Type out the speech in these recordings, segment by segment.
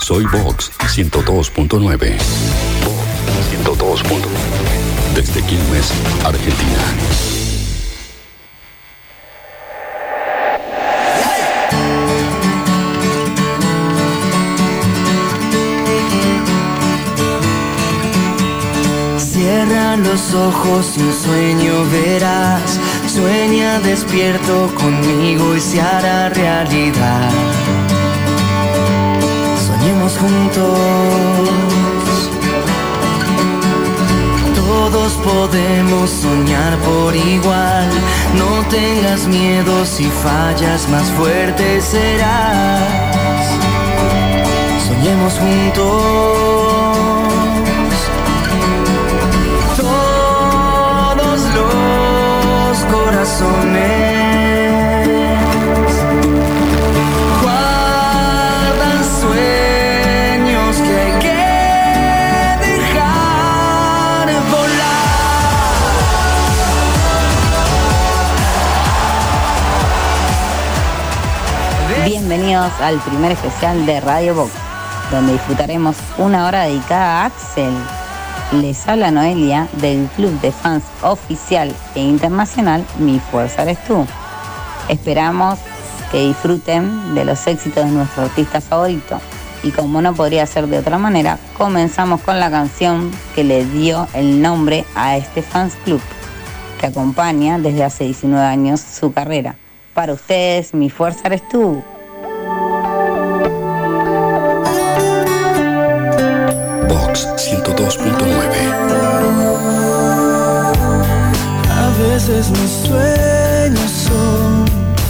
Soy Vox 102.9. Vox 102.9. Desde Quilmes, Argentina. Cierra los ojos y un sueño verás. Sueña despierto conmigo y se hará realidad. Soñemos juntos. Todos podemos soñar por igual. No tengas miedo, si fallas más fuerte serás. Soñemos juntos. Todos los corazones guardan sueños que hay que dejar volar. Bienvenidos al primer especial de Radio Vox, donde disfrutaremos una hora dedicada a Axel. Les habla Noelia del club de fans oficial e internacional Mi Fuerza Eres Tú. Esperamos que disfruten de los éxitos de nuestro artista favorito. Y como no podría ser de otra manera, comenzamos con la canción que le dio el nombre a este fans club, que acompaña desde hace 19 años su carrera. Para ustedes, Mi Fuerza Eres Tú. Vox 102.9. A veces mis sueños son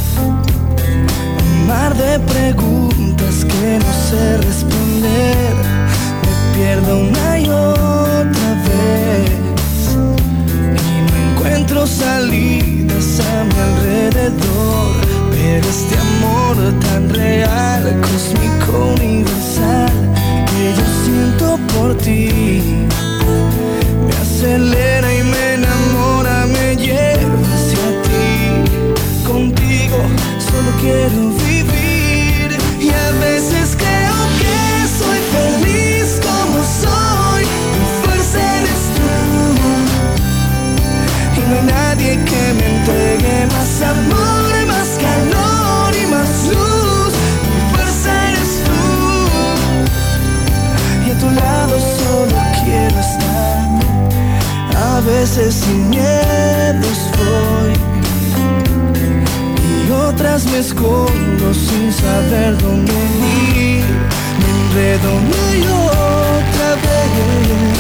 un mar de preguntas que no sé responder. Me pierdo una y otra vez y no encuentro salidas a mi alrededor. Pero este amor tan real, cósmico, universal, que yo siento por ti, me acelera y me enamora, me lleva hacia ti. Contigo solo quiero vivir y a veces creo que soy feliz como soy. Mi fuerza eres tú y no hay nadie que me entregue más amor, más calor y más luz. Mi fuerza eres tú y a tu lado solo quiero estar. A veces sin miedos voy y otras me escondo sin saber dónde ir. Me enredo una y otra vez,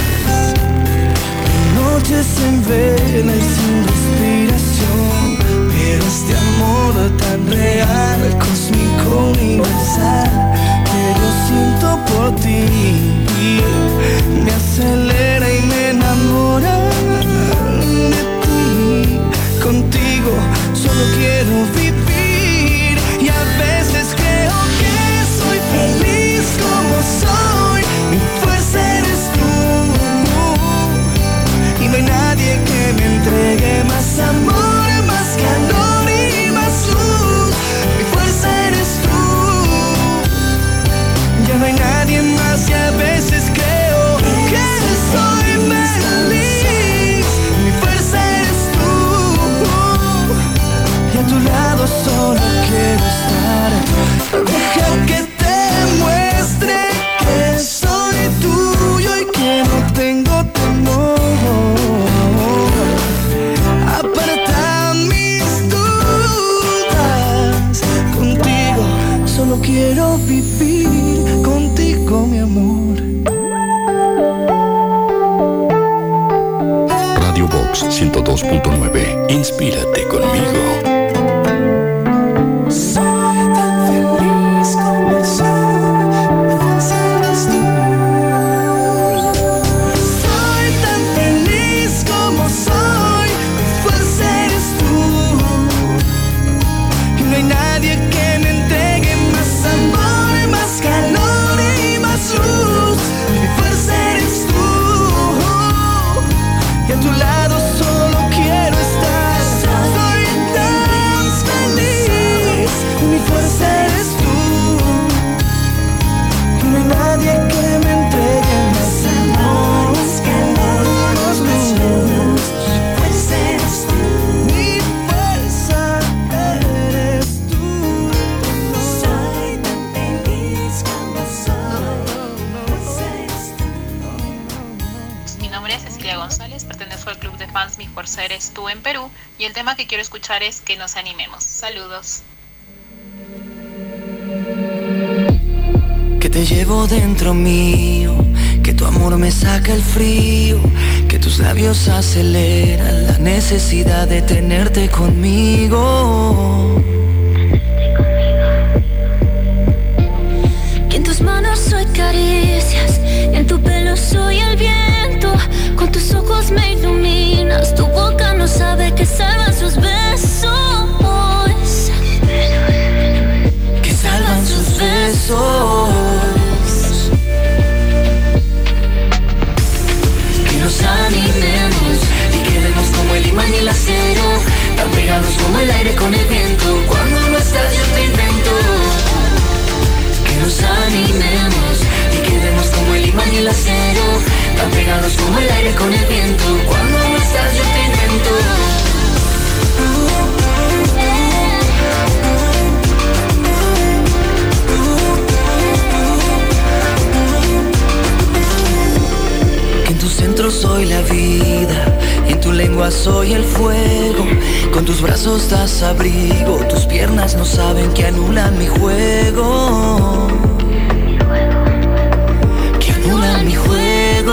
noches en vela y sin respiración. Pero este amor tan real, cósmico, universal, que yo siento por ti, me acelera y me enamora de ti. Contigo solo quiero vivir y a veces creo que soy feliz como soy. Mi fuerza eres tú y no hay nadie que me entregue más amor, más calor y más luz. Mi fuerza eres tú, ya no hay nadie más y a veces creo que soy feliz. Mi fuerza eres tú y a tu lado solo quiero estar. Deja que te muestre que soy tuyo y que no tengo temor. Aparta mis dudas, contigo solo quiero vivir, contigo mi amor. Radio Vox 102.9. Inspírate conmigo. Soy tan feliz como soy. Mi fuerza eres tú. Soy tan feliz como soy. Mi fuerza eres tú. Y no hay nadie que me entregue más amor, más calor y más luz. Mi fuerza eres tú y a tu lado solo quiero estar. Soy tan fans Mi Fuerza Eres Tú en Perú, y el tema que quiero escuchar es Que Nos Animemos. Saludos. Que te llevo dentro mío, que tu amor me saca el frío, que tus labios aceleran la necesidad de tenerte conmigo. Que en tus manos soy caricias, y en tu pelo soy el viento. Con tus ojos me iluminas, tu boca no sabe que salvan sus besos. Que salvan sus besos. Que nos animemos y quedemos como el imán y el acero, tan pegados como el aire con el viento. Cuando no estás yo te invento. Que nos animemos y quedemos como el imán y el acero, tan pegados como el aire con el viento. Cuando no estás yo te invento. Que en tu centro soy la vida, en tu lengua soy el fuego. Con tus brazos das abrigo, tus piernas no saben que anulan mi juego. Que anulan mi juego.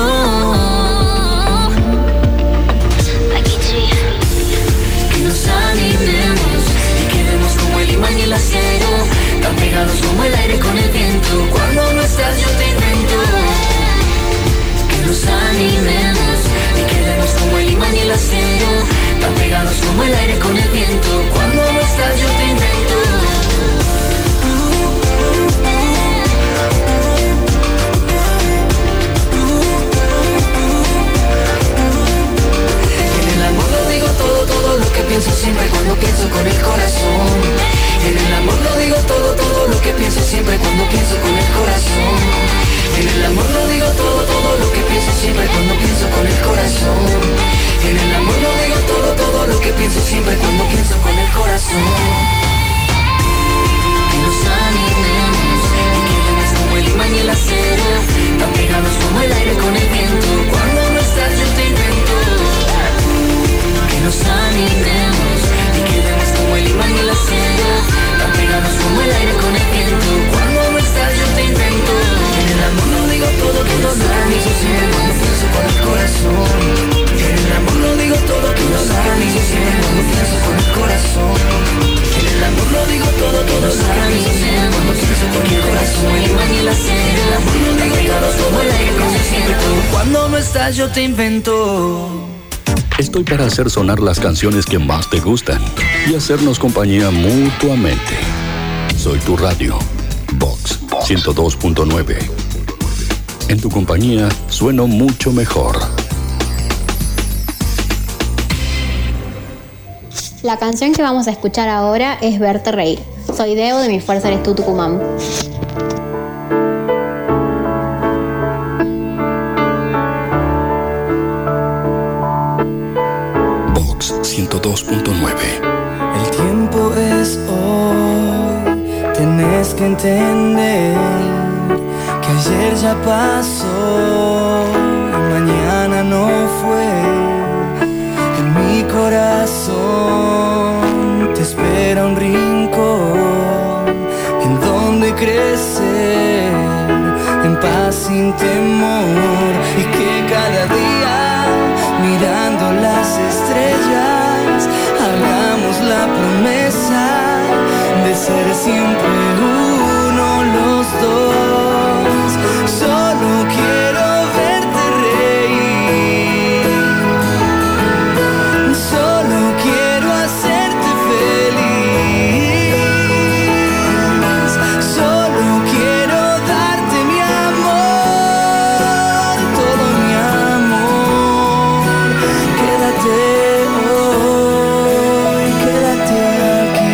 Que nos animemos y quedemos como el imán y el acero, tan pegados como el aire con el viento. Cuando no estás yo te invento. Que nos animemos y quedemos como el imán y el acero, tan pegados como el aire con el viento. Cuando no estás yo te invento. En el amor lo digo todo, todo lo que pienso siempre cuando pienso con el corazón. En el amor lo digo todo, todo lo que pienso siempre cuando pienso con el corazón. En el amor lo digo todo, todo lo que pienso siempre cuando pienso con el corazón. En el amor lo digo todo, todo lo que pienso siempre cuando pienso con el corazón. Que nos animemos y quedemos como el imán y el acero, tan pegados como el aire con el viento. Cuando no estás yo te invento. Que nos animemos y quedemos como el imán y el acero, tan pegados como el aire con el viento. Cuando no estás yo te invento. En el amor lo digo todo, todo lo que pienso siempre cuando pienso con el corazón. En el amor lo digo todo, todo lo que pienso siempre cuando pienso con el corazón. En el amor lo digo todo, todo lo que pienso siempre cuando pienso con el corazón. El imán y el acero, el amor lo digo todo, como el aire con el viento. Cuando no estás yo te invento. Estoy para hacer sonar las canciones que más te gustan y hacernos compañía mutuamente. Soy tu radio, Vox 102.9. En tu compañía sueno mucho mejor. La canción que vamos a escuchar ahora es Verte Reír. Soy Deo de Mi Fuerza Eres Tú, Tucumán. Vox 102.9. El tiempo es hoy, tenés que entender que ayer ya pasó y mañana no fue. En mi corazón te espera un rincón en donde crecer en paz sin temor, y que cada día mirando las estrellas hagamos la promesa de ser siempre uno los dos. Solo quiero verte reír, solo quiero hacerte feliz, solo quiero darte mi amor, todo mi amor. Quédate hoy, quédate aquí.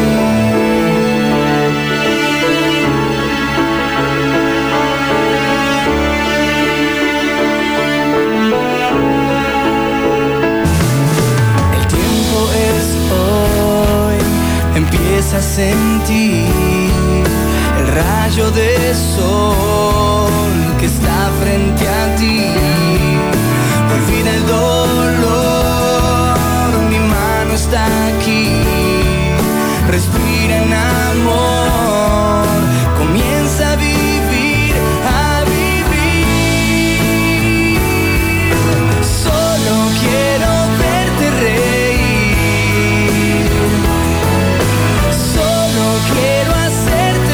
El tiempo es hoy, empieza a sentir el rayo de sol que está frente a ti. Olvida el dolor está aquí. Respira en amor, comienza a vivir, a vivir. Solo quiero verte reír, solo quiero hacerte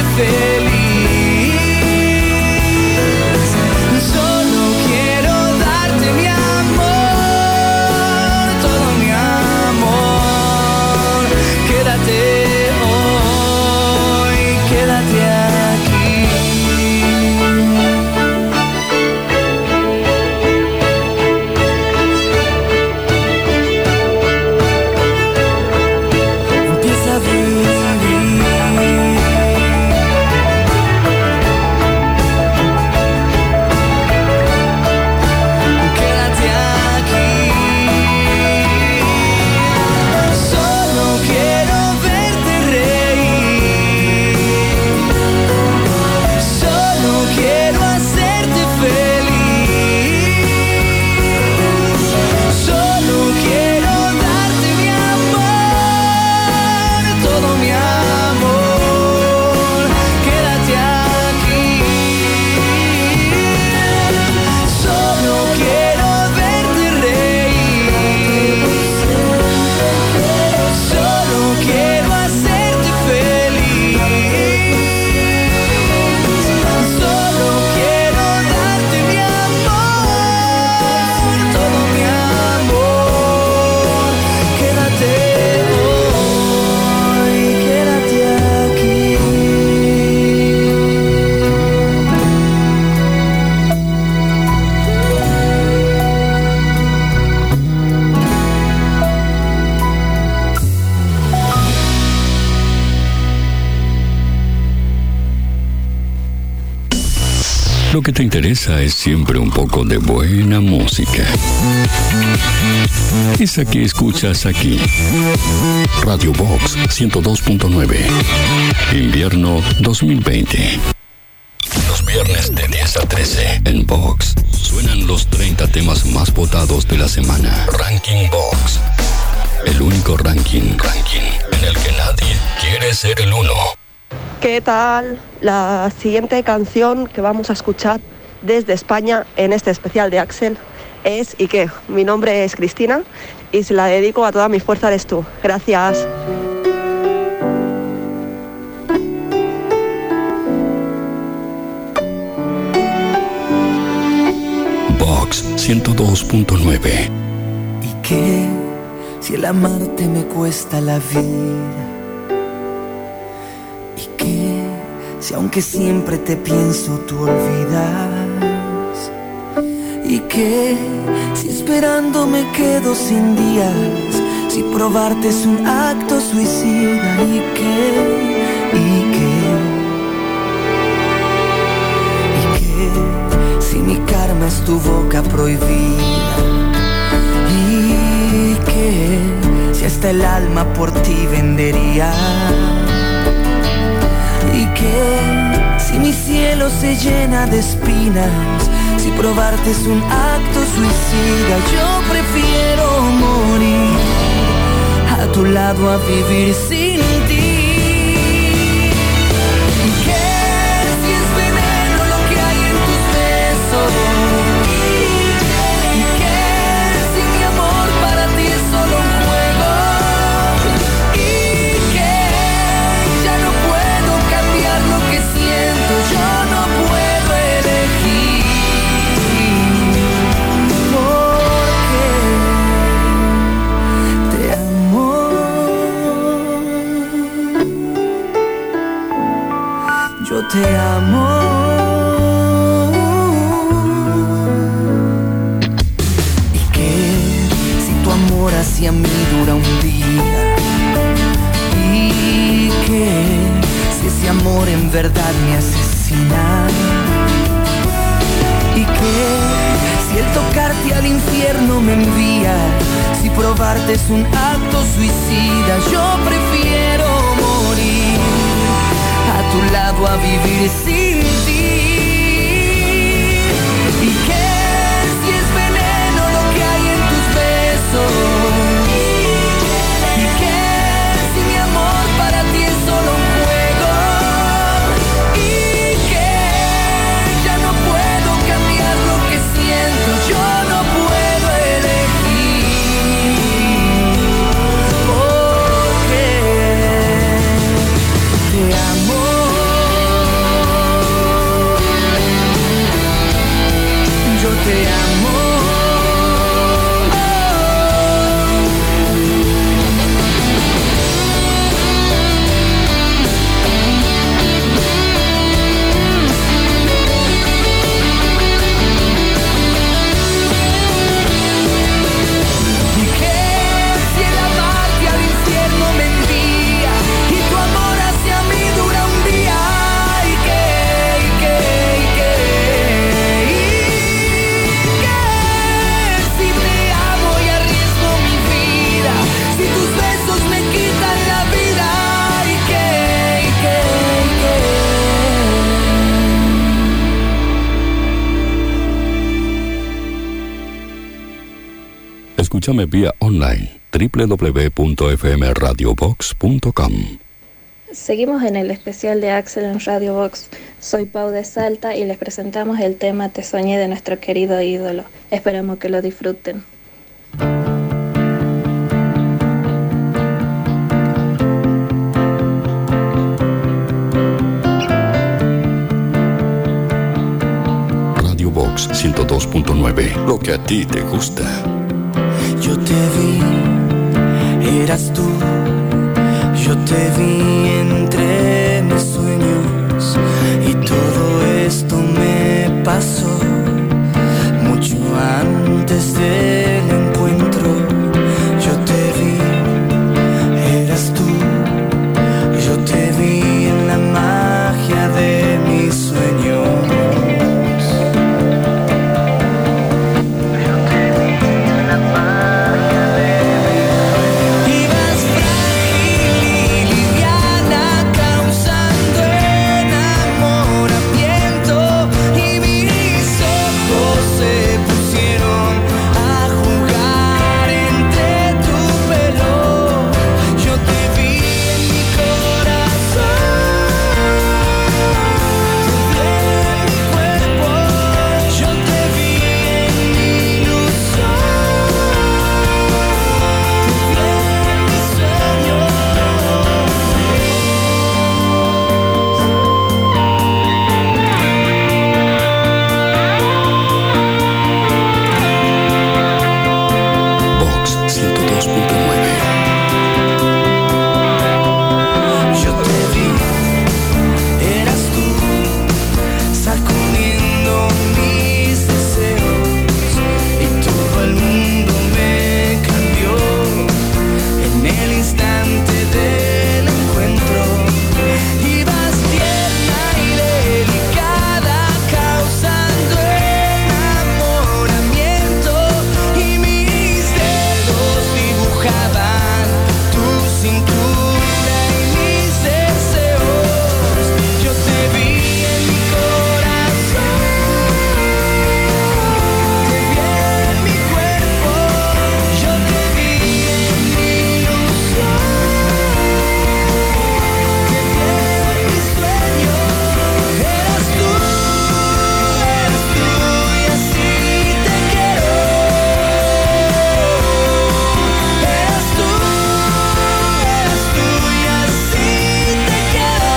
feliz, solo quiero darte mi amor, todo mi amor. Quédate hoy, quédate aquí. Empieza a vivir. Quédate aquí. Solo quiero verte reír, solo quiero hacerte feliz, solo quiero darte mi amor, todo mi amor. Quédate aquí. Solo quiero verte reír, solo quiero hacerte feliz, solo quiero darte mi amor, todo mi amor. Quédate hoy, quédate aquí. Lo que te interesa es siempre un poco de buena música. Esa que escuchas aquí. Radio Box 102.9. Invierno 2020. Los viernes de 10 a 13 en Box suenan los 30 temas más votados de la semana. Ranking Box. El único ranking en el que nadie quiere ser el uno. ¿Qué tal? La siguiente canción que vamos a escuchar desde España en este especial de Axel es ¿Y qué? Mi nombre es Cristina y se la dedico a toda mi fuerza eres tú. Gracias. Box 102.9. ¿Y qué? Si el amarte me cuesta la vida. ¿Y qué? Si aunque siempre te pienso tú olvidas. ¿Y qué? Si esperando me quedo sin días. Si probarte es un acto suicida. ¿Y qué? ¿Y qué? ¿Y qué? Si mi karma es tu boca prohibida. ¿Y qué? Si hasta el alma por ti vendería. ¿Y qué? Si mi cielo se llena de espinas. Si probarte es un acto suicida. Yo prefiero morir a tu lado a vivir sin ti. ¿Y qué? Si es veneno lo que hay en tus besos. ¿Y qué? Si mi amor para ti es solo un juego. ¿Y qué? Ya no puedo cambiar lo que siento. Yo no puedo elegir. Porque te amo. Yo te amo. ¿Y qué? Si tu amor hacia mí dura un día. ¿Y qué? Si ese amor en verdad me asesina. ¿Y qué? Si el tocarte al infierno me envía. Si probarte es un acto suicida. Yo prefiero morir a tu lado a vivir sin ti. ¿Y qué? Si es veneno lo que hay en tus besos. ¿Y Escúchame vía online www.fmradiobox.com. Seguimos en el especial de Axel en Radio Box. Soy Pau de Salta y les presentamos el tema Te soñé de nuestro querido ídolo. Esperamos que lo disfruten. Radio Box 102.9, lo que a ti te gusta. Yo te vi, eras tú. Yo te vi entre mis sueños y todo esto me pasó mucho antes del encuentro. Yo te vi, eras tú. Yo te vi en la magia de mis sueños. Yo te vi en la magia de mis sueños. Ibas frágil y liviana, causando enamoramiento, y mis ojos se pusieron a jugar entre tu pelo. Yo te vi en mi corazón, te vi en mi cuerpo. Yo te vi en mi ilusión, te vi en mis sueños. Box 102.9. Yo te vi, eras tú, sacudiendo mis deseos, y todo el mundo me cambió en el instante del encuentro. Ibas tierna y delicada, causando enamoramiento, y mis dedos dibujaban tu cintura y mis deseos. Yo te vi en mi corazón, te vi en mi cuerpo. Yo te vi en mi ilusión, te vi en mis sueños. Eras tú y así te quiero. Eras tú y así te quiero.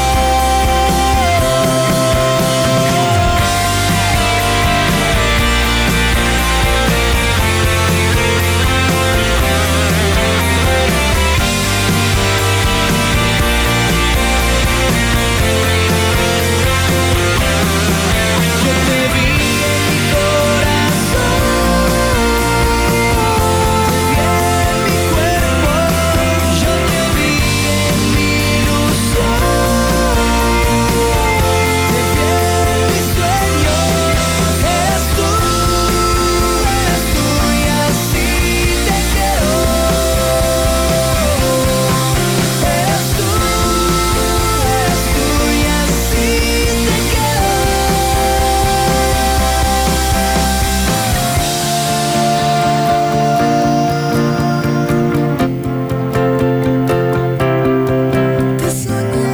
Yo te vi en mi corazón, te vi en mi cuerpo. Yo te vi en mi ilusión, te vi en mis sueños. Eras tú y así te quiero. Eras tú y así te quiero. Te soñé.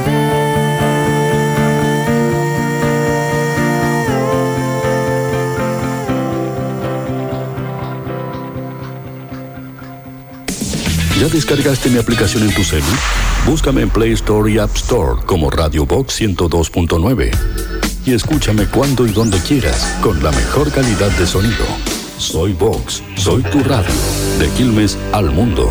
¿Ya descargaste mi aplicación en tu celu? Búscame en Play Store y App Store como Radio Box 102.9 y escúchame cuando y donde quieras con la mejor calidad de sonido. Soy Vox, soy tu radio, de Quilmes al mundo.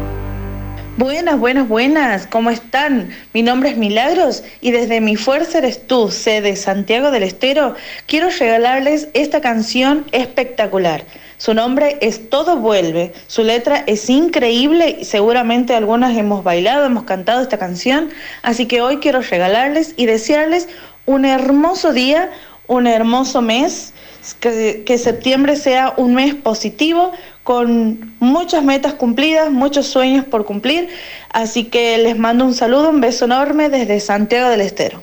Buenas, ¿cómo están? Mi nombre es Milagros y desde Mi Fuerza Eres Tú, sede Santiago del Estero, quiero regalarles esta canción espectacular. Su nombre es Todo Vuelve, su letra es increíble y seguramente algunas hemos bailado, hemos cantado esta canción, así que hoy quiero regalarles y desearles un hermoso día, un hermoso mes, que septiembre sea un mes positivo, con muchas metas cumplidas, muchos sueños por cumplir, así que les mando un saludo, un beso enorme desde Santiago del Estero.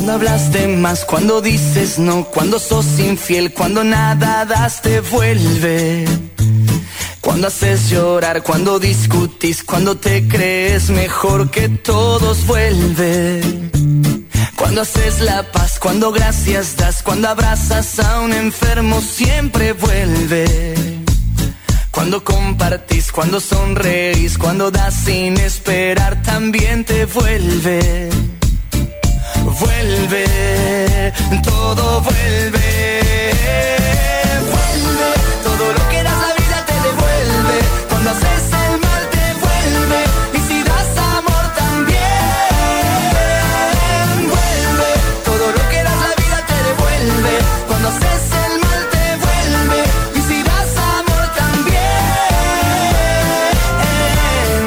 Cuando hablas de más, cuando dices no, cuando sos infiel, cuando nada das te vuelve. Cuando haces llorar, cuando discutís, cuando te crees mejor que todos vuelve. Cuando haces la paz, cuando gracias das, cuando abrazas a un enfermo siempre vuelve. Cuando compartís, cuando sonreís, cuando das sin esperar también te vuelve. Vuelve, todo vuelve. Vuelve, todo lo que das la vida te devuelve. Cuando haces el mal te vuelve. Y si das amor también. Vuelve, todo lo que das la vida te devuelve. Cuando haces el mal te vuelve. Y si das amor también.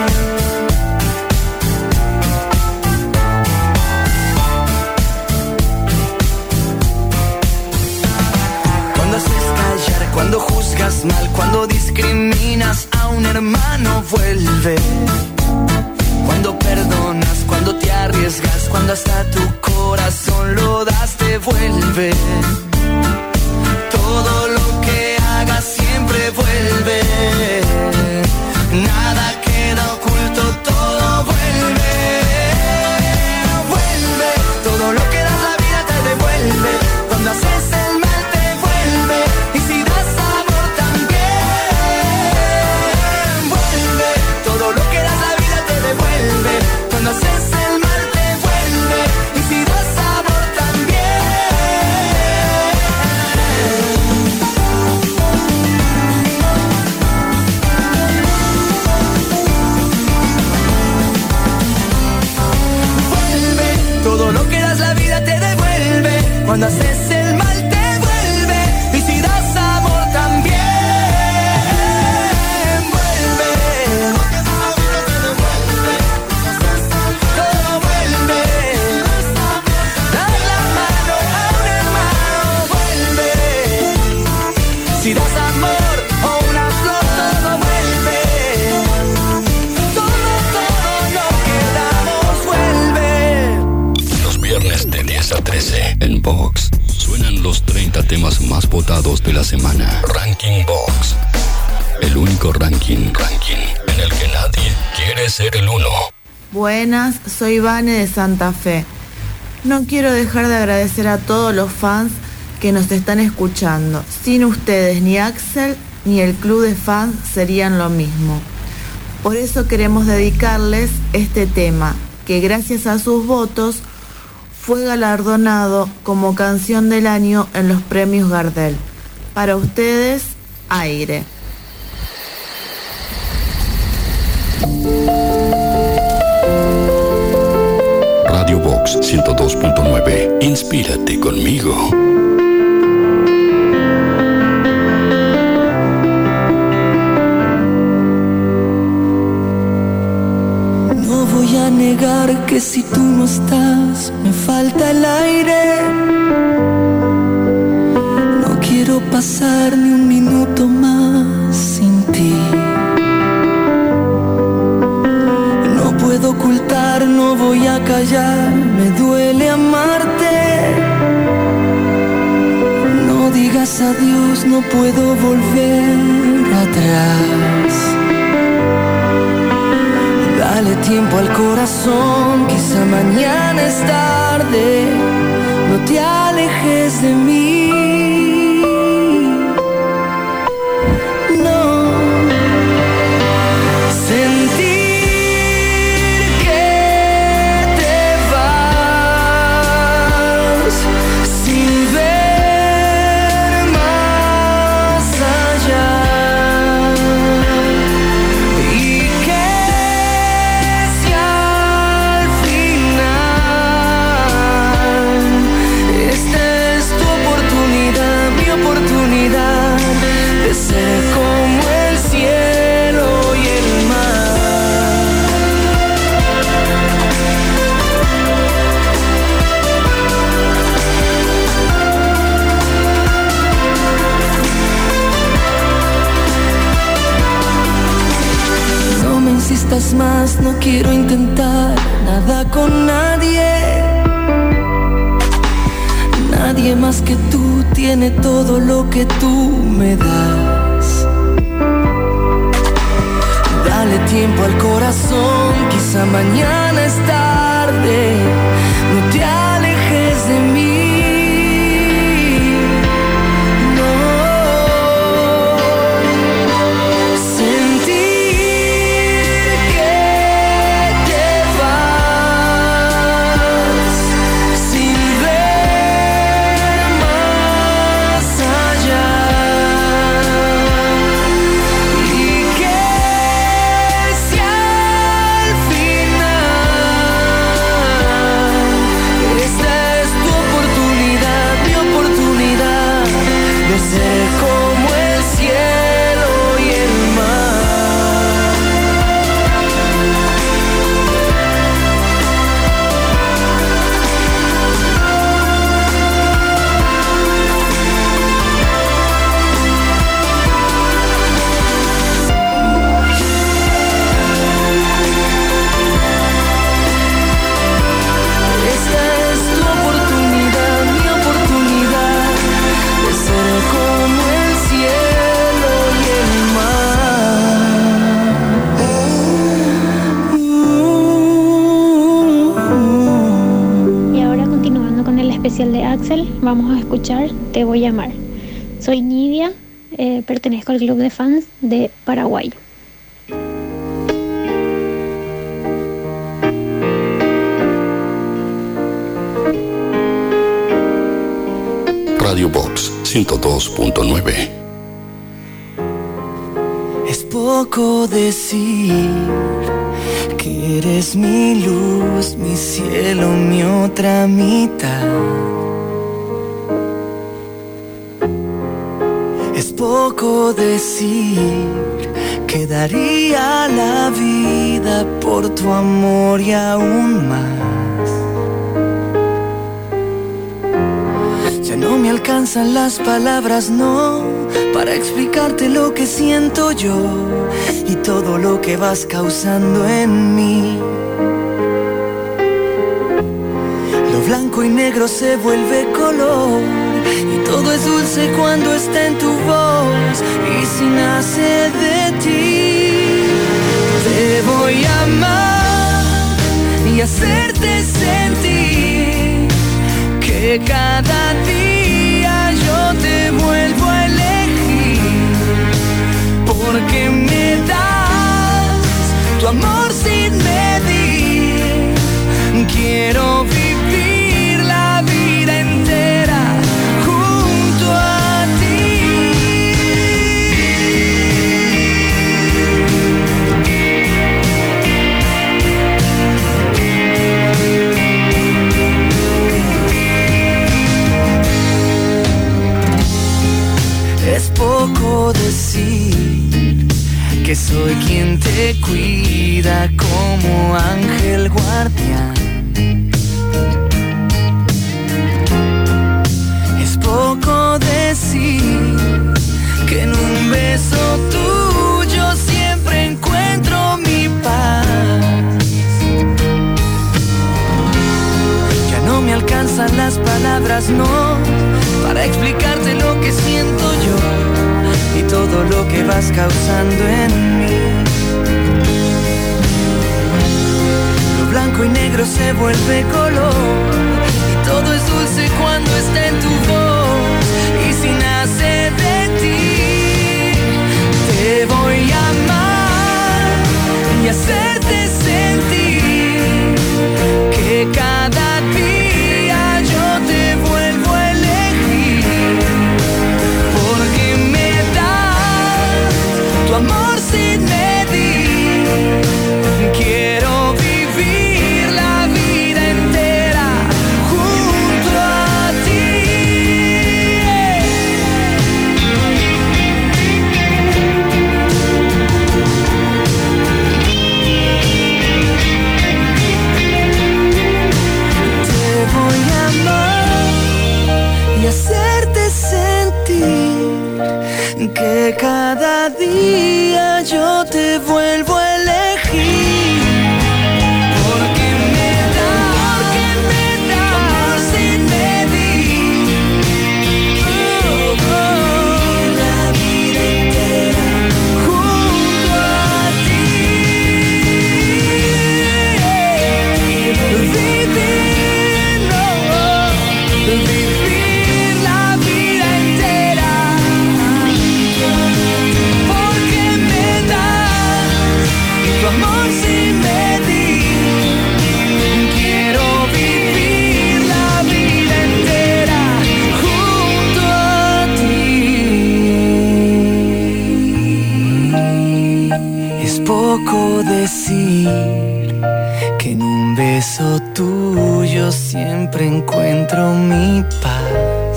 Cuando haces callar, cuando juzgas mal, cuando discriminas a un hermano vuelve. Cuando perdonas, cuando te arriesgas, cuando hasta tu corazón lo das te vuelve. Todo lo que hagas siempre vuelve. Nada queda oculto, todo vuelve. Vuelve, todo lo que das la vida te devuelve. Cuando haces el mal te vuelve. Y si das amor también. Vuelve, todo lo que das la vida te devuelve. Cuando haces el mal te vuelve. Y si das amor también. Vuelve, todo lo que das la vida te devuelve. Cuando haces el mal te vuelve. Y si das amor también. Vuelve, todo vuelve. Dar la mano a un hermano vuelve. Si das amor o una flor todo vuelve. Todo lo que damos vuelve. Los viernes de 10 a 13 en Vox suenan los 30 temas más votados de la semana. Ranking Vox. El único ranking en el que nadie quiere ser el uno. Buenas, soy Vane de Santa Fe. No quiero dejar de agradecer a todos los fans que nos están escuchando. Sin ustedes ni Axel ni el club de fans serían lo mismo. Por eso queremos dedicarles este tema, que gracias a sus votos fue galardonado como canción del año en los premios Gardel. Para ustedes, Aire. Radio Vox 102.9. Inspírate conmigo. No voy a negar que si tú no estás, me falta el aire. No quiero pasar ni un minuto más sin ti. No puedo ocultar, no voy a callar, me duele amarte. No digas adiós, no puedo volver atrás. Dale tiempo al corazón, quizá mañana es tarde. No te alejes de mí. No. Sentir que te vas sin ver más allá. Y que de ser como el cielo y el mar. No me insistas más, no quiero intentar nada con nadie. Nadie más que tú tiene todo lo que tú me das. Dale tiempo al corazón, quizá mañana es tarde. No te alejes de mí. De Axel, vamos a escuchar Te voy a amar. Soy Nidia, pertenezco al club de fans de Paraguay. Radio Box 102.9. Es poco decir que eres mi luz, mi cielo, mi otra mitad. Es poco decir que daría la vida por tu amor y aún más. Ya no me alcanzan las palabras, no, para explicarte lo que siento yo y todo lo que vas causando en mí. Lo blanco y negro se vuelve color y todo es dulce cuando está en tu voz. Y si nace de ti, te voy a amar y hacerte sentir que cada día yo te vuelvo a elegir, porque me das tu amor sin medir. Quiero vivir la vida entera junto a ti. Es poco decir que soy quien te cuida como ángel guardián. Es poco decir que en un beso tuyo siempre encuentro mi paz. Ya no me alcanzan las palabras, no, para explicarte lo que siento yo y todo lo que vas causando en mí. Lo blanco y negro se vuelve color y todo es dulce cuando está en tu voz. Y si nace de ti, te voy a amar y hacerte sentir que cada día yo te vuelvo a elegir, porque me das tu amor sin es poco decir que en un beso tuyo siempre encuentro mi paz.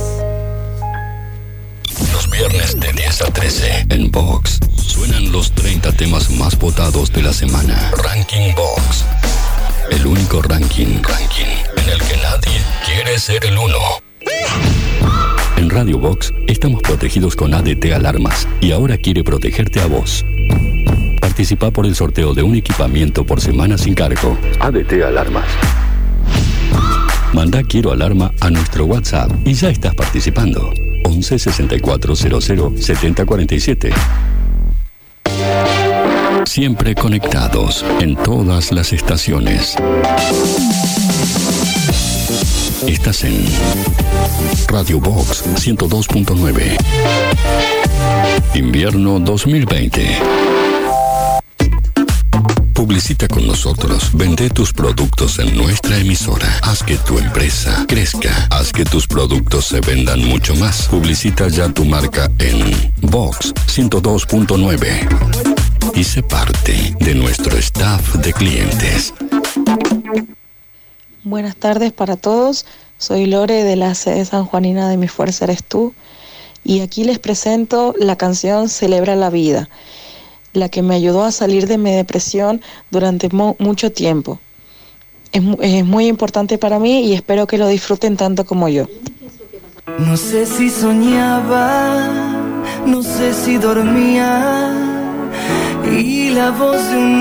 Los viernes de 10 a 13 en Vox suenan los 30 temas más votados de la semana. Ranking Vox. El único ranking en el que nadie quiere ser el uno. En Radio Vox estamos protegidos con ADT Alarmas y ahora quiere protegerte a vos. Participa por el sorteo de un equipamiento por semana sin cargo. ADT Alarmas. Manda Quiero Alarma a nuestro WhatsApp y ya estás participando. 11 64 00 70 47. Siempre conectados en todas las estaciones. Estás en Radio Vox 102.9. Invierno 2020. Publicita con nosotros. Vende tus productos en nuestra emisora. Haz que tu empresa crezca. Haz que tus productos se vendan mucho más. Publicita ya tu marca en Vox 102.9. Y sé parte de nuestro staff de clientes. Buenas tardes para todos. Soy Lore de la sede sanjuanina de Mi Fuerza Eres Tú. Y aquí les presento la canción Celebra la Vida, la que me ayudó a salir de mi depresión durante mucho tiempo. Es muy importante para mí y espero que lo disfruten tanto como yo. No sé si soñaba, no sé si dormía, y la voz de un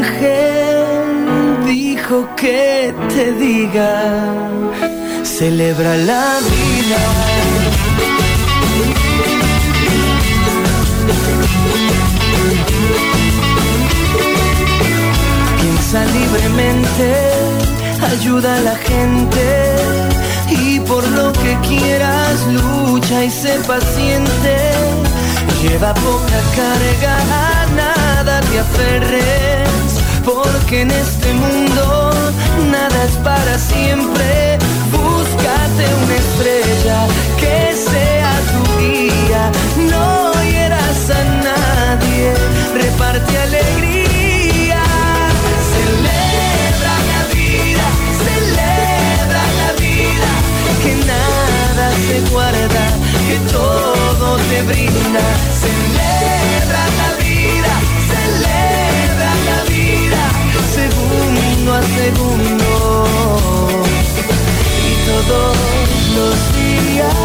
ángel dijo que te diga, celebra la vida. Piensa libremente, ayuda a la gente, y por lo que quieras lucha y sé paciente. Lleva poca carga, a nada te aferres, porque en este mundo nada es para siempre. Búscate una estrella que sea tu guía, no hieras a nadie, reparte alegría. Celebra la vida, que nada se guarda, que todo te brinda. Celebra la vida, segundo a segundo, y todos los días.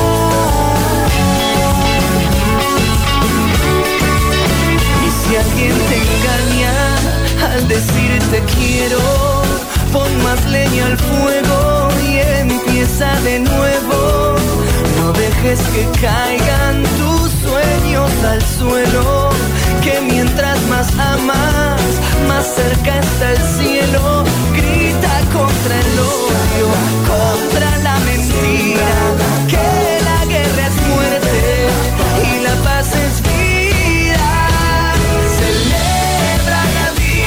Y si alguien te engaña al decirte quiero, pon más leña al fuego y empieza de nuevo. No dejes que caigan tus sueños al suelo, que mientras más amas, más cerca está el cielo. Grita contra el odio, contra la mentira, que la guerra es muerte y la paz es vida. Celebra la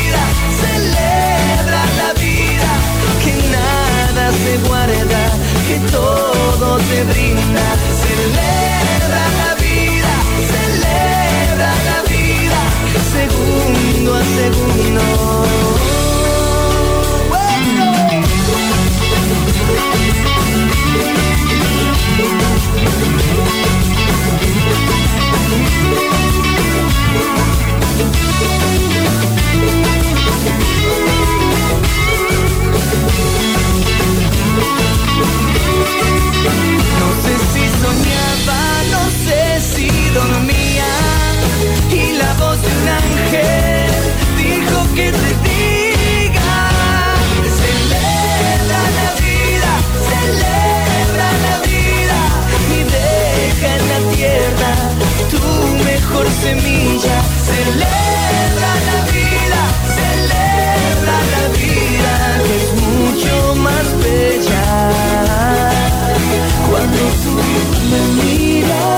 vida, que nada se guarda, que todo te brinda. Celebra la vida, segundo a segundo. No sé si soñaba, no sé si dormía, y la voz de un ángel dijo que te diga, celebra la vida, y deja en la tierra tu mejor semilla. Celebra la vida, que es mucho más bella cuando tú me miras.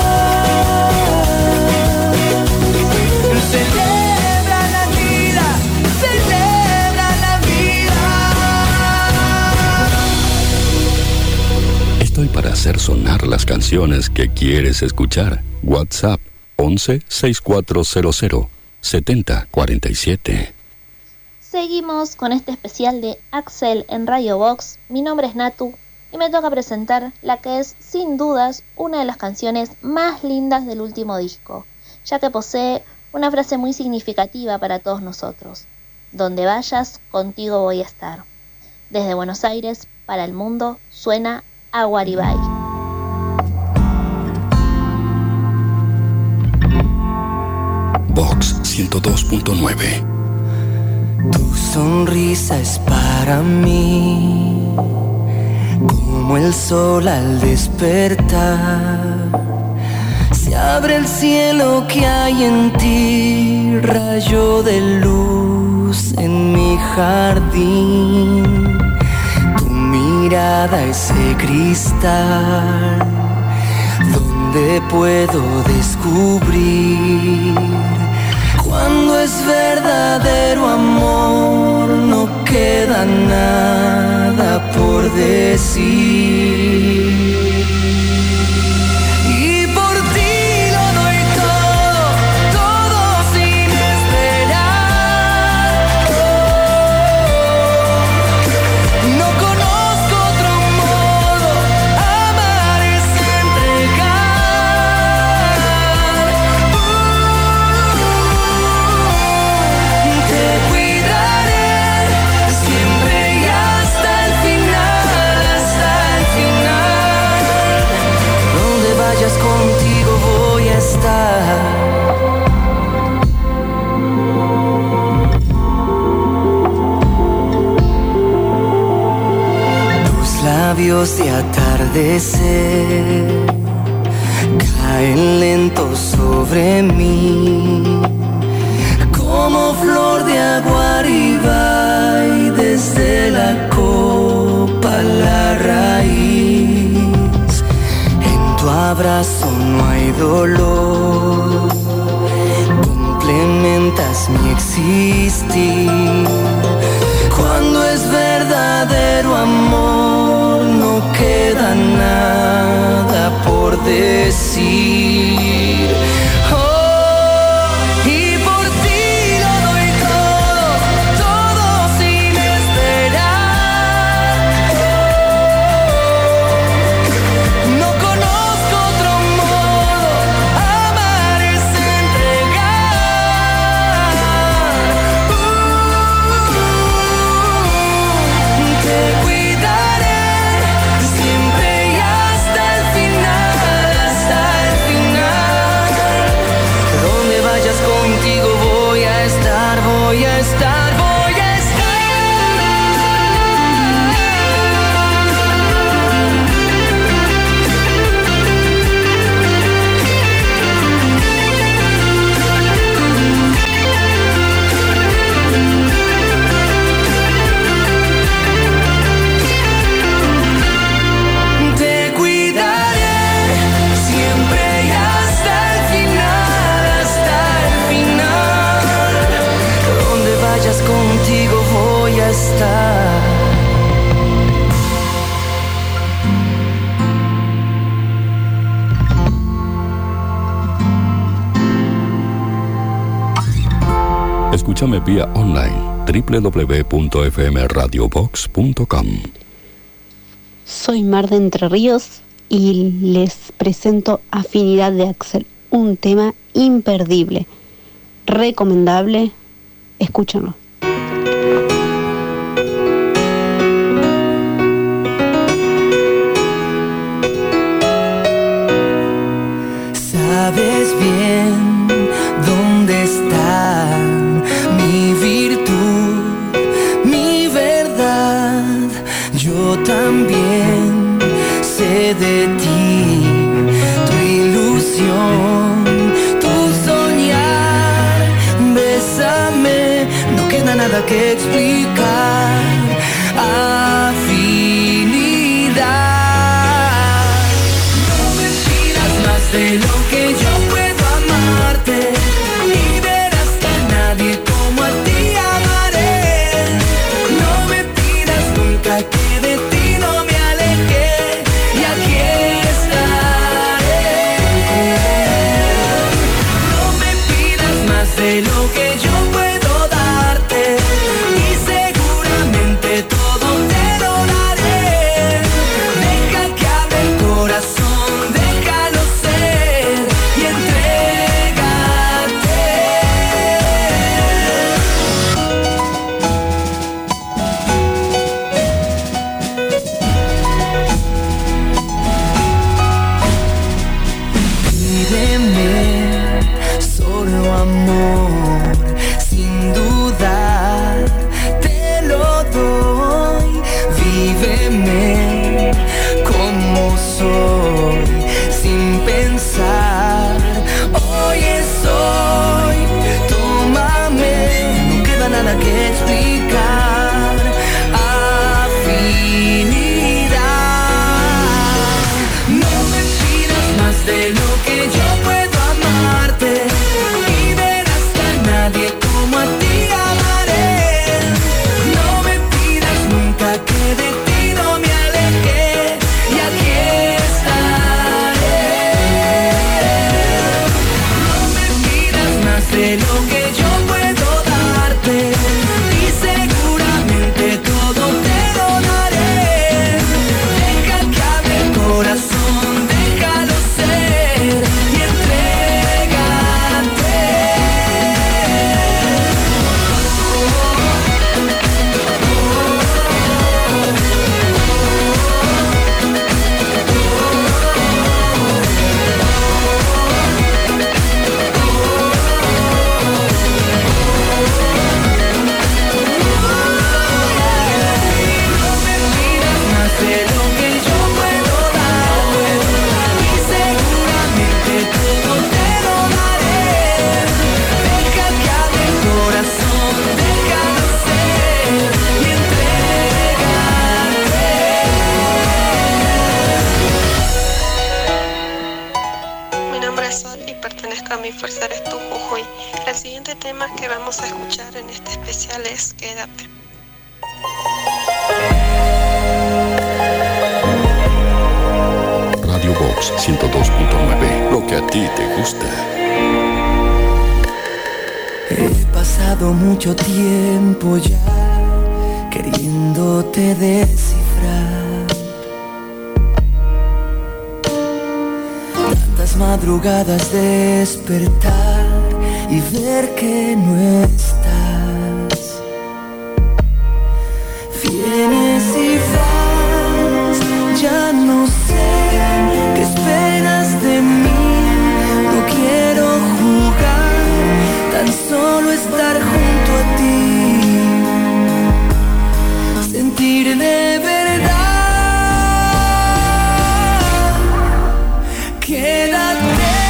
Celebra la vida. Estoy para hacer sonar las canciones que quieres escuchar. WhatsApp 11 6400 7047. Seguimos con este especial de Axel en Radio Box. Mi nombre es Natu y me toca presentar la que es, sin dudas, una de las canciones más lindas del último disco, ya que posee una frase muy significativa para todos nosotros: donde vayas, contigo voy a estar. Desde Buenos Aires, para el mundo, suena Aguaribay. Box 102.9. Tu sonrisa es para mí como el sol al despertar. Se abre el cielo que hay en ti, rayo de luz en mi jardín. Tu mirada, ese cristal donde puedo descubrir cuando es verdadero amor. No queda nada por decir. Labios de atardecer caen lentos sobre mí, como flor de aguaribay desde la copa a la raíz. En tu abrazo no hay dolor, complementas mi existir. Cuando es verdadero amor, no queda nada por decir. Oh, y por ti lo doy todo, todo sin esperar. No conozco otro modo, amar es entregar. Te cuidaré siempre y hasta el final, donde vayas contigo voy a estar, voy a estar, voy a Te cuidaré siempre y hasta el final, donde vayas contigo voy a estar. Escúchame vía online www.fmradiobox.com. Soy Mar de Entre Ríos y les presento Afinidad de Axel, un tema imperdible, recomendable, escúchenlo. Sabes bien dónde está mi virtud, mi verdad. Yo también sé de ti, tu ilusión, tu soñar. Bésame, no queda nada que explicar. Afinidad. No me pidas más de lo que yo puedo amarte, y verás que nadie como a ti amaré. No me pidas nunca que de ti no me aleje, y aquí estaré. No me pidas más de lo que fuerza eres tú, Jujuy. El siguiente tema que vamos a escuchar en este especial es Quédate. Radio Box 102.9, lo que a ti te gusta. He pasado mucho tiempo ya queriéndote descifrar. Tantas madrugadas despertar y ver que no estás. Vienes y vas, ya no sé qué esperas de mí. No quiero jugar, tan solo estar junto a ti, sentir de verdad. Quédate.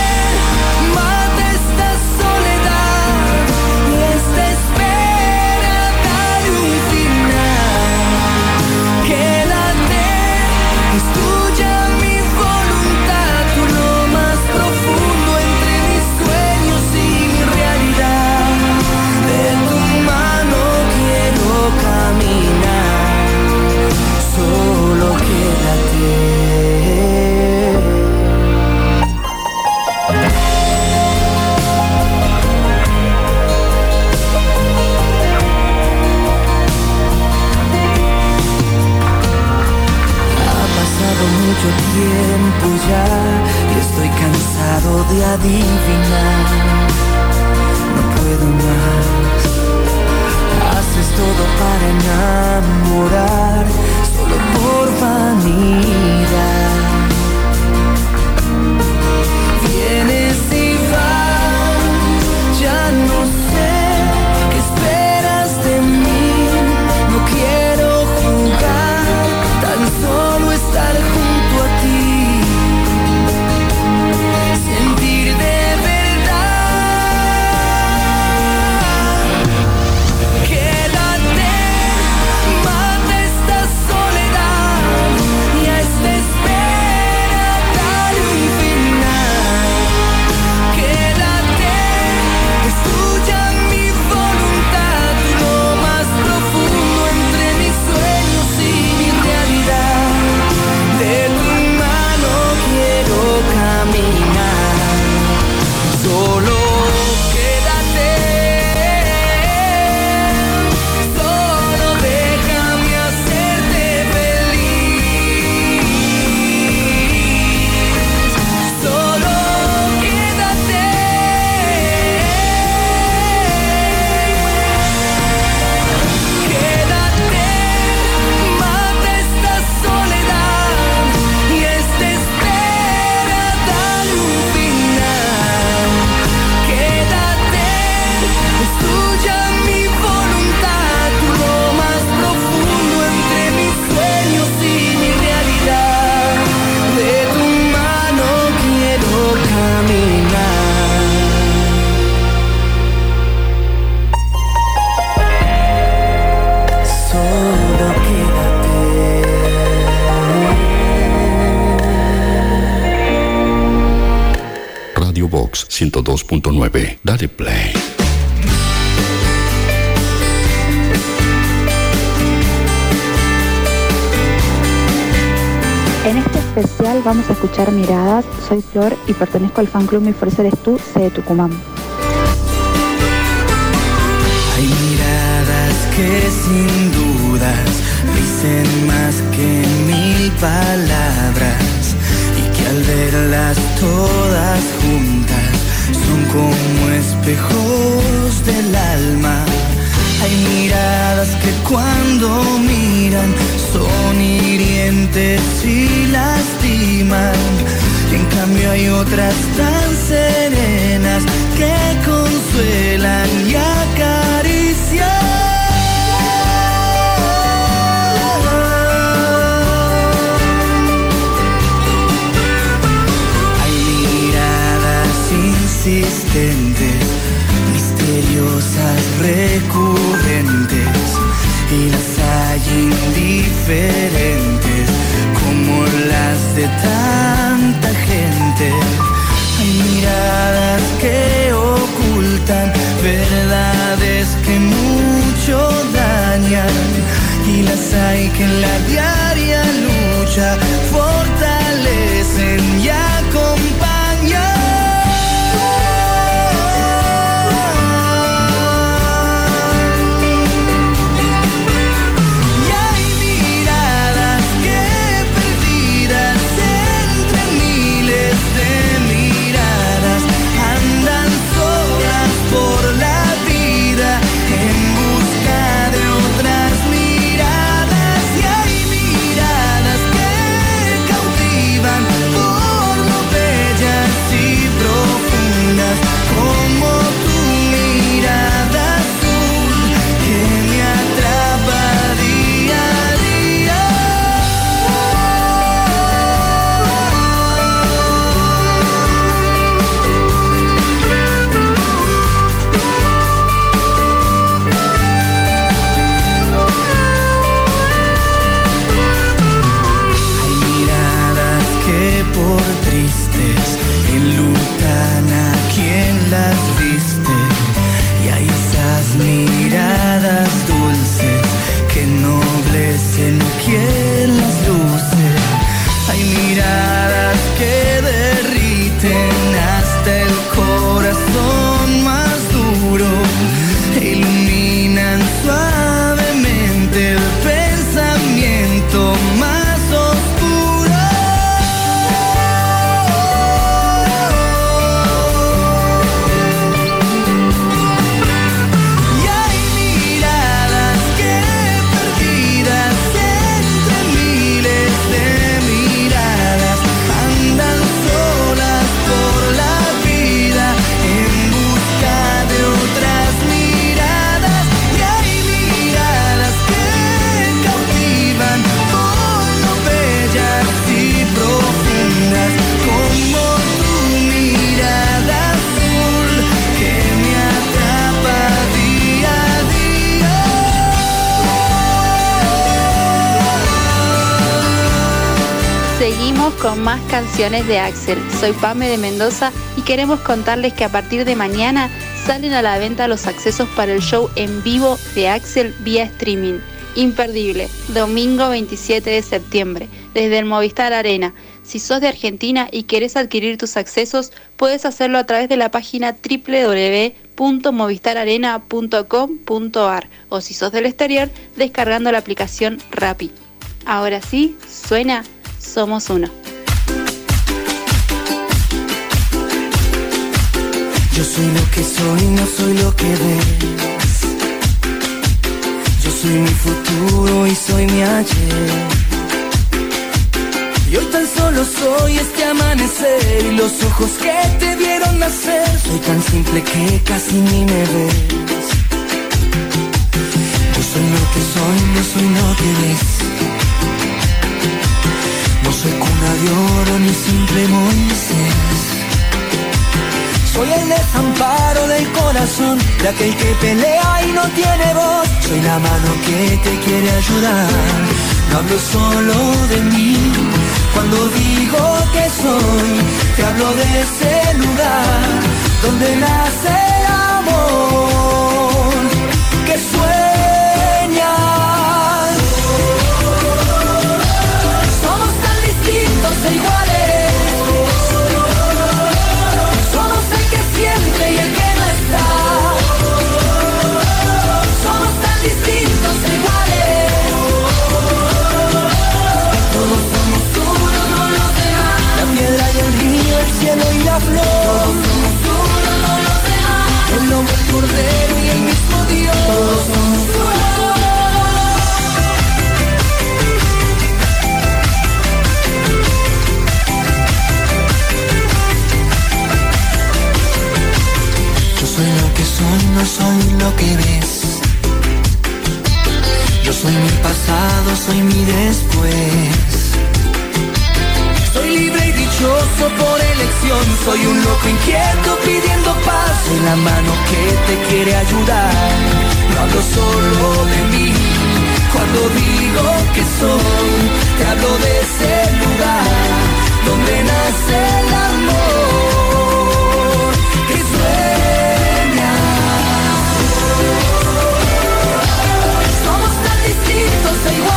Mucho tiempo ya y estoy cansado de adivinar. No puedo más. Haces todo para enamorar, solo por vanidad. Vienes y vas, ya no sé qué esperas de mí. No quiero jugar, tan solo estar junto a ti, sentir de verdad. Quédate, mata esta soledad y a esta espera dale un final. Quédate, es tuya mi voluntad, lo más profundo entre mis sueños y mi realidad. De tu mano quiero caminar, solo quédate, solo déjame hacerte feliz, solo quédate. Quédate, mata esta soledad y esta espera dale un final. Quédate, es tuya mi voluntad, lo más profundo entre mis sueños y mi realidad. De tu mano quiero caminar. Solo quédate. Radio Box 102.9, dale play. En este especial vamos a escuchar Miradas. Soy Flor y pertenezco al fan club Mi Fuerza Eres Tú, C de Tucumán. Hay miradas que sin dudas dicen más que 1000 palabras y que al verlas todas juntas son como espejos del alma. Hay miradas que cuando miran son hirientes y lastiman, y en cambio hay otras tan serenas que consuelan y acarician. Insistentes, misteriosas, recurrentes, y las hay indiferentes como las de tanta gente. Hay miradas que las hay que en la diaria lucha fortalecen y acompañan. Miradas dulces que ennoblecen quien las luce. Hay miradas que derriten hasta el corazón más duro e iluminan suavemente el pensamiento más oscuro. Seguimos con más canciones de Axel. Soy Pame de Mendoza y queremos contarles que a partir de mañana salen a la venta los accesos para el show en vivo de Axel vía streaming. Imperdible, domingo 27 de septiembre, desde el Movistar Arena. Si sos de Argentina y querés adquirir tus accesos, puedes hacerlo a través de la página www.movistararena.com.ar o si sos del exterior, descargando la aplicación Rappi. Ahora sí, suena Somos Uno. Yo soy lo que soy, no soy lo que ves. Yo soy mi futuro y soy mi ayer. Y hoy tan solo soy este amanecer y los ojos que te vieron nacer. Soy tan simple que casi ni me ves. Yo soy lo que soy, no soy lo que ves. No soy cuna de oro ni simple Moisés. Soy el desamparo del corazón de aquel que pelea y no tiene voz. Soy la mano que te quiere ayudar. No hablo solo de mí. Cuando digo que soy, te hablo de ese lugar donde nace el amor que sueñas. Somos tan distintos e iguales. Somos el que siente y el que no está. Somos tan distintos e iguales. Todos somos uno con los demás. La piedra y el río, el cielo y la flor. Todos somos uno con los demás. El hombre, el cordero y el mismo Dios. Todos somos uno. Soy lo que soy, no soy lo que ves. Yo soy mi pasado, soy mi después. Soy libre y dichoso por elección. Soy un loco inquieto pidiendo paz. Soy la mano que te quiere ayudar. No hablo solo de mí. Cuando digo que soy, te hablo de ese lugar donde nace el amor que sueña. Somos tan distintos e iguales.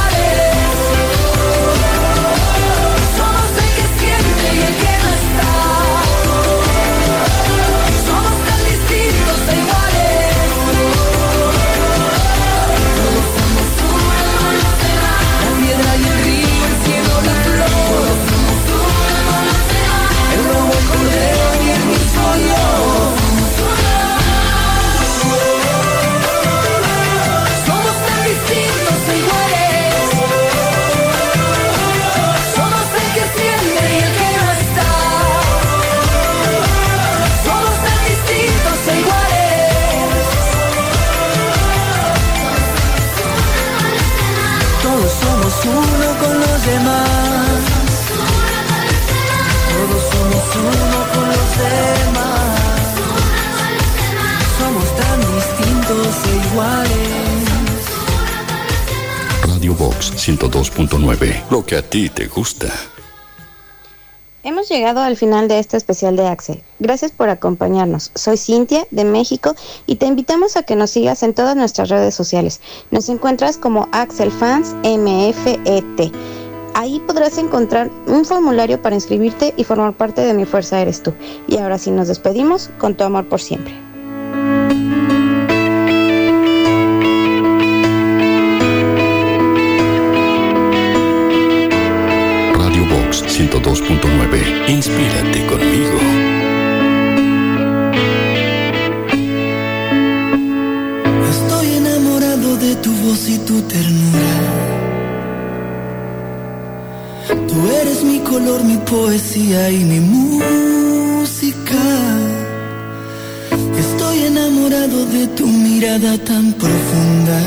uno con los demás. Todos somos uno con los demás. Somos tan distintos e iguales. Radio Box 102.9, lo que a ti te gusta. Hemos llegado al final de este especial de Axel. Gracias por acompañarnos. Soy Cintia, de México, y te invitamos a que nos sigas en todas nuestras redes sociales. Nos encuentras como Axel Fans MFET. Ahí podrás encontrar un formulario para inscribirte y formar parte de Mi Fuerza Eres Tú. Y ahora sí nos despedimos con tu amor por siempre. Radio Box 102.9. Inspírate conmigo. Estoy enamorado de tu voz y tu ternura. Tú eres mi color, mi poesía y mi música. Estoy enamorado de tu mirada tan profunda,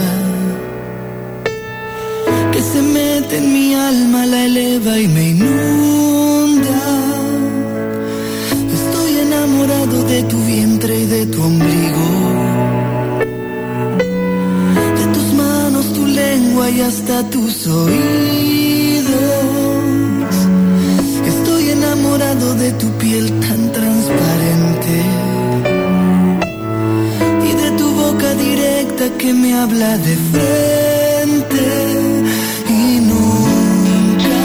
que se mete en mi alma, la eleva y me inunda. Estoy enamorado de tu vientre y de tu ombligo, de tus manos, tu lengua y hasta tus oídos. Estoy enamorado de tu piel tan transparente y de tu boca directa que me habla de frente. Y nunca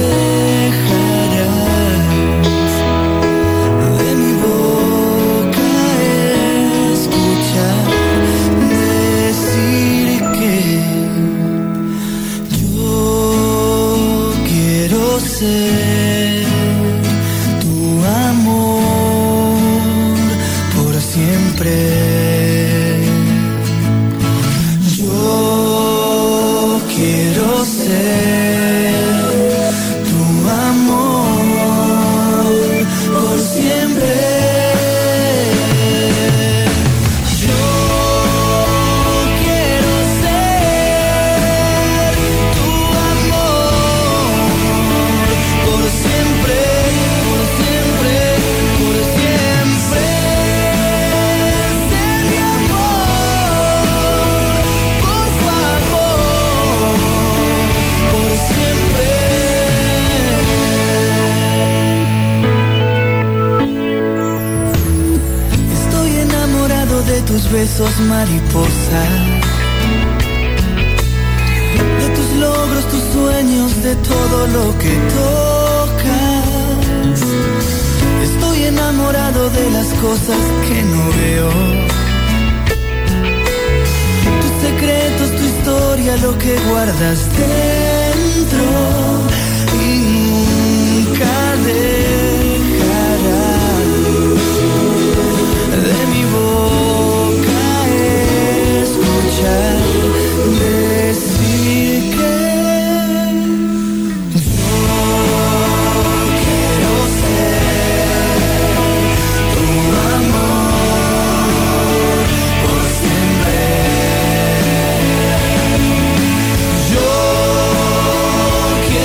dejarás de mi boca escuchar decir que yo quiero ser tu amor por siempre. Quiero ser tu amor por siempre. Yo quiero ser tu amor por siempre, por siempre, por siempre. Ser mi amor, por favor. Por siempre. Estoy enamorado de tus besos, mariposa, de tus logros, tus sueños, de todo lo que tocas. Estoy enamorado de las cosas que no veo, tus secretos, tu historia, lo que guardas dentro. Y nunca dejarás de mi boca escuchar decir que yo quiero ser tu amor por siempre. Yo quiero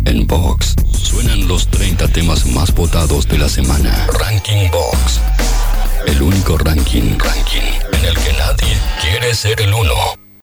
En Vox suenan los 30 temas más votados de la semana. Ranking Vox. El único ranking en el que nadie quiere ser el uno.